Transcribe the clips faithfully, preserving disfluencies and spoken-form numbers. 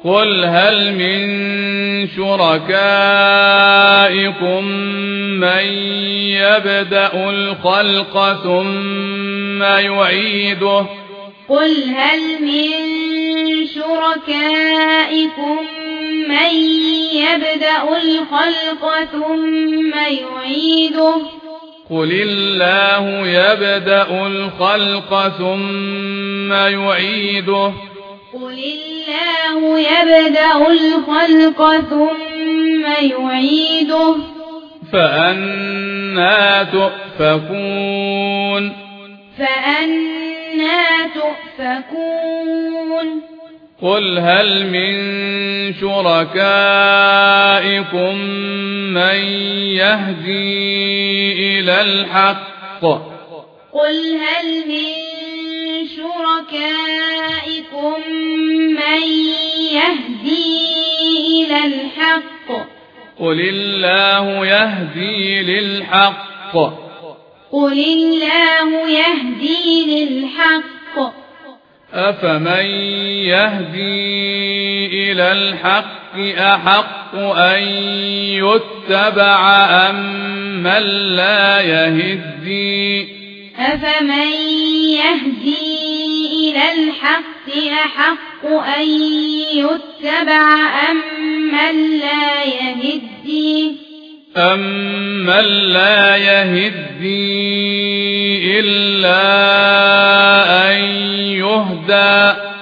قل هل من شركائكم من يبدأ الخلق ثم يعيده قل هل من شركائكم من يبدأ الخلق ثم يعيده قل الله يبدأ الخلق ثم يعيده قل الله يبدأ الخلق ثم يعيده فأنى تؤفكون فأنى تؤفكون قل هل من شركائكم من يهدي إلى الحق قل هل من شركائكم من يهدي إلى الحق قل الله يهدي للحق قل الله يهدي للحق أفمن يهدي إلى الحق أحق أن يتبع أم من لا يهدي أفمن يهدي إلى الحق أحق أن يتبع أم من لا يهدي أمن لا يهدي إلا أن يهدى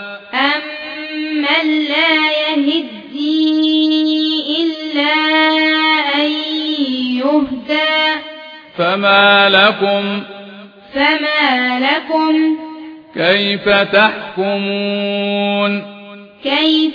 أمن لا يهدي إلا أن يهدى فما لكم فما لكم كيف تحكمون كيف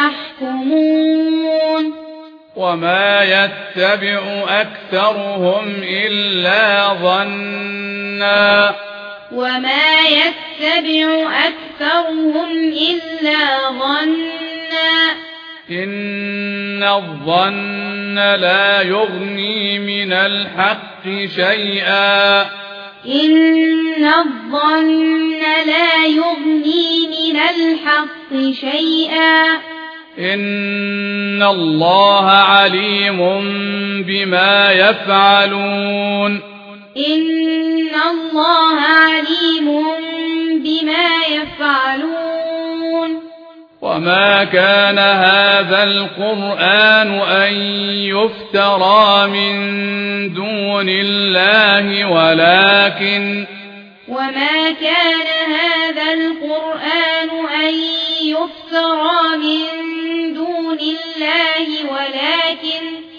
تحكمون وما يتبع أكثرهم إلا ظنا وما يتبع أكثرهم إلا ظنا إن الظن لا يغني من الحق شيئا إن الظن لا يغني من الحق شيئا إن الله عليم بما يفعلون إن الله عليم بما يفعلون وما كان هذا القرآن أن يفترى من دون الله ولكن وما كان هذا القرآن أن يفترى من دون الله ولكن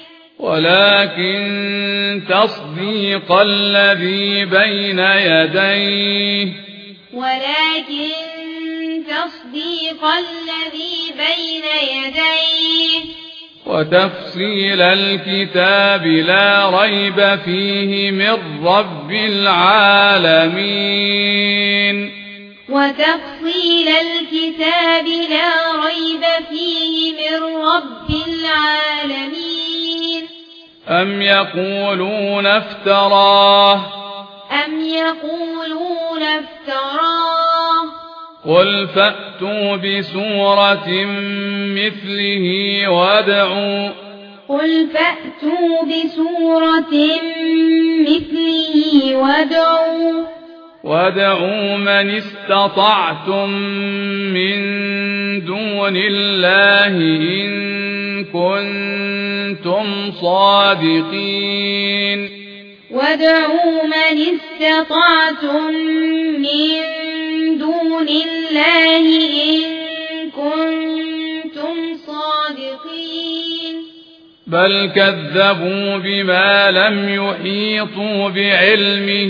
ولكن تصديق الذي بين يديه ولكن تصديق الذي بين يديه وتفصيل الكتاب لا ريب فيه من رب العالمين وتفصيل الكتاب لا ريب فيه من رب العالمين أم يقولون افتراه أم يقولون افتراه قل فأتوا بسورة مثله وادعوا قل فأتوا بسورة مثله وادعوا وادعوا من استطعتم من دون الله إن كنتم صادقين وادعوا من استطعتم من دون الله إن كنتم صادقين بل كذبوا بما لم يحيطوا بعلمه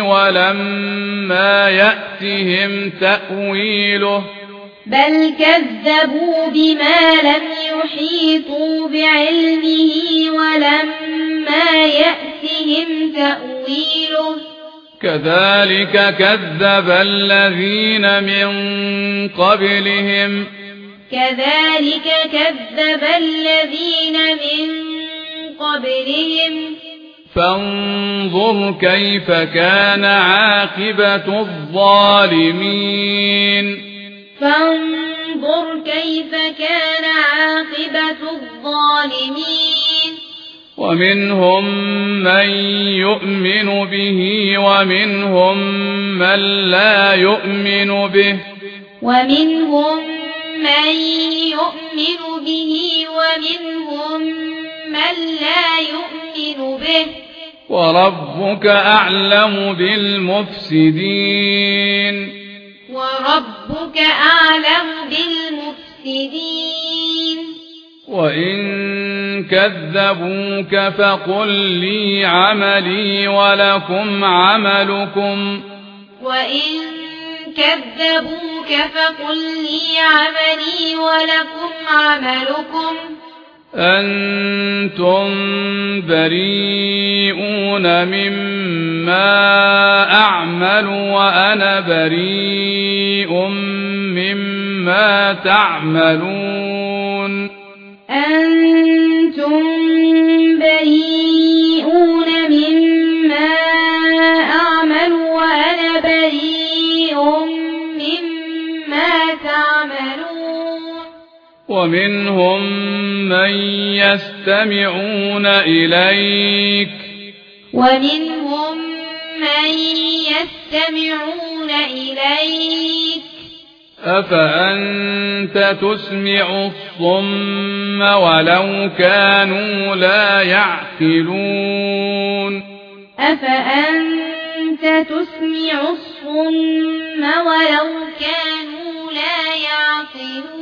ولما يأتهم تأويله بل كذبوا بما لم يحيطوا بعلمه ولما يأتهم تأويله كذلك كذب الذين من قبلهم كذلك كذب الذين من قبلهم فانظر كيف كان عاقبة الظالمين فانظر فانظر كيف كان عاقبة الظالمين ومنهم من يؤمن به ومنهم من لا يؤمن به ومنهم من يؤمن به ومنهم من لا يؤمن به وربك أعلم بالمفسدين وربك أعلم بالمفسدين وإن كذبوك فقل لي عملي ولكم عملكم وإن كذبوك فقل لي عملي ولكم عملكم أنتم بريئون مما أعمل وأنا بريء مما تعملون أنتم بريئون مما أعمل وأنا بريء مما تعملون ومنهم من يستمعون إليك ومنهم من يستمعون إليك أفأنت تسمع الصم ولو كانوا لا يعقلون أفأنت تسمع الصم ولو كانوا لا يعقلون